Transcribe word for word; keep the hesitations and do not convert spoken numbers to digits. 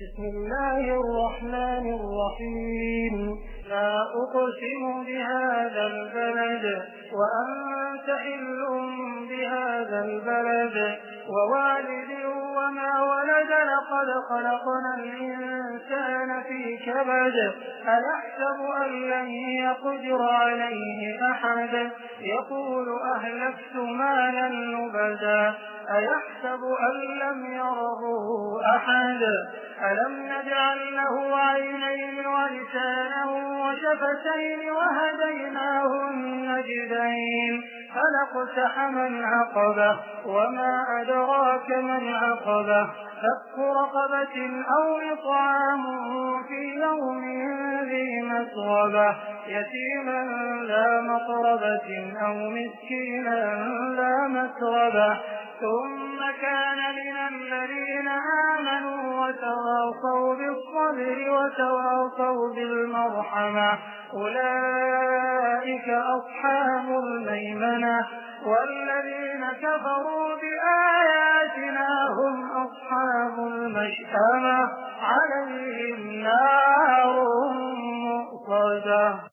بسم الله الرحمن الرحيم. لا أقسم بهذا البلد وأنت حل بهذا البلد ووالد وما ولد. لقد خلقنا الإنسان في كبد. أيحسب أن لن يقدر عليه أحد. يقول أهلكت مالا لبدا. أيحسب أن لم يره أحد. ألم نجعل له عينين ولسانا وشفتين وهديناه النجدين. فلاقتحم العقبة وما أدراك ما العقبة. فك رقبة أو إطعام في يوم ذي مسغبة. يتيما ذا مقربة أو مسكينا ذا مسغبة. ثم كان من الذين آمنوا وتواصوا بالصبر وتواصوا بالمرحمة. أولئك أصحاب الميمنة. والذين كفروا بآياتنا هم أصحاب المشأمة. عليهم نار مؤصدة.